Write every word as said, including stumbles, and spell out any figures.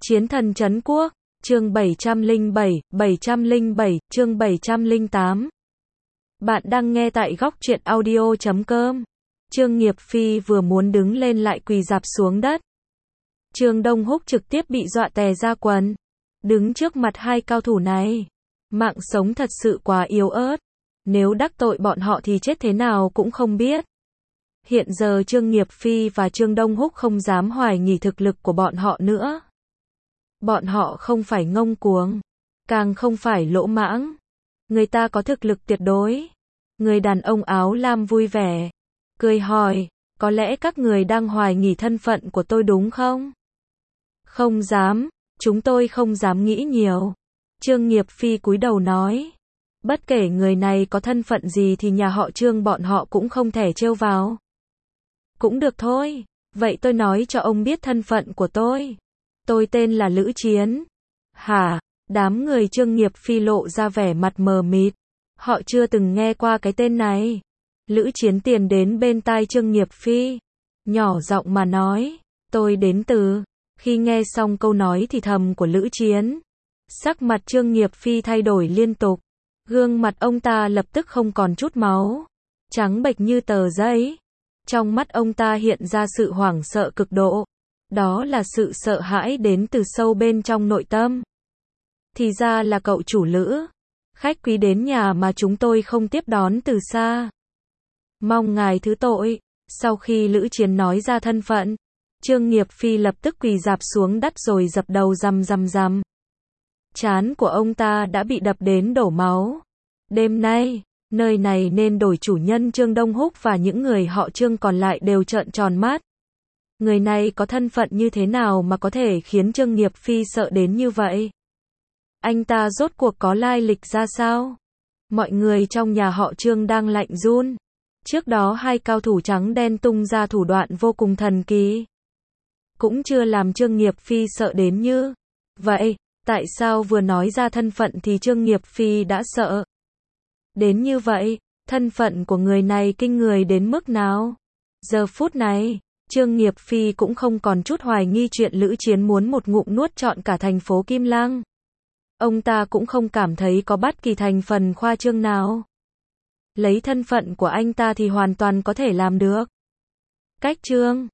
Chiến thần trấn quốc, chương bảy trăm lẻ bảy, bảy trăm lẻ bảy, chương bảy trăm lẻ tám. Bạn đang nghe tại góc truyện audio chấm com. Trương Nghiệp Phi vừa muốn đứng lên lại quỳ rạp xuống đất. Trương Đông Húc trực tiếp bị dọa tè ra quần. Đứng trước mặt hai cao thủ này, mạng sống thật sự quá yếu ớt. Nếu đắc tội bọn họ thì chết thế nào cũng không biết. Hiện giờ Trương Nghiệp Phi và Trương Đông Húc không dám hoài nghi thực lực của bọn họ nữa. Bọn họ không phải ngông cuồng, càng không phải lỗ mãng. Người ta có thực lực tuyệt đối. Người đàn ông áo lam vui vẻ, cười hỏi, có lẽ các người đang hoài nghi thân phận của tôi đúng không? Không dám, chúng tôi không dám nghĩ nhiều. Trương Nghiệp Phi cúi đầu nói, bất kể người này có thân phận gì thì nhà họ Trương bọn họ cũng không thể trêu vào. Cũng được thôi, vậy tôi nói cho ông biết thân phận của tôi. Tôi tên là Lữ Chiến. Hả? Đám người Trương Nghiệp Phi lộ ra vẻ mặt mờ mịt. Họ chưa từng nghe qua cái tên này. Lữ Chiến tiền đến bên tai Trương Nghiệp Phi, nhỏ giọng mà nói, tôi đến từ. Khi nghe xong câu nói thì thầm của Lữ Chiến, sắc mặt Trương Nghiệp Phi thay đổi liên tục. Gương mặt ông ta lập tức không còn chút máu, trắng bệch như tờ giấy. Trong mắt ông ta hiện ra sự hoảng sợ cực độ. Đó là sự sợ hãi đến từ sâu bên trong nội tâm. Thì ra là cậu chủ Lữ. Khách quý đến nhà mà chúng tôi không tiếp đón từ xa. Mong ngài thứ tội. Sau khi Lữ Chiến nói ra thân phận, Trương Nghiệp Phi lập tức quỳ rạp xuống đất rồi dập đầu răm răm răm. Trán của ông ta đã bị đập đến đổ máu. Đêm nay, nơi này nên đổi chủ nhân. Trương Đông Húc và những người họ Trương còn lại đều trợn tròn mắt. Người này có thân phận như thế nào mà có thể khiến Trương Nghiệp Phi sợ đến như vậy? Anh ta rốt cuộc có lai lịch ra sao? Mọi người trong nhà họ Trương đang lạnh run. Trước đó hai cao thủ trắng đen tung ra thủ đoạn vô cùng thần kỳ, cũng chưa làm Trương Nghiệp Phi sợ đến như vậy. Tại sao vừa nói ra thân phận thì Trương Nghiệp Phi đã sợ đến như vậy? Thân phận của người này kinh người đến mức nào? Giờ phút này, Trương Nghiệp Phi cũng không còn chút hoài nghi chuyện Lữ Chiến muốn một ngụm nuốt trọn cả thành phố Kim Lăng. Ông ta cũng không cảm thấy có bất kỳ thành phần khoa trương nào. Lấy thân phận của anh ta thì hoàn toàn có thể làm được. Cách Trương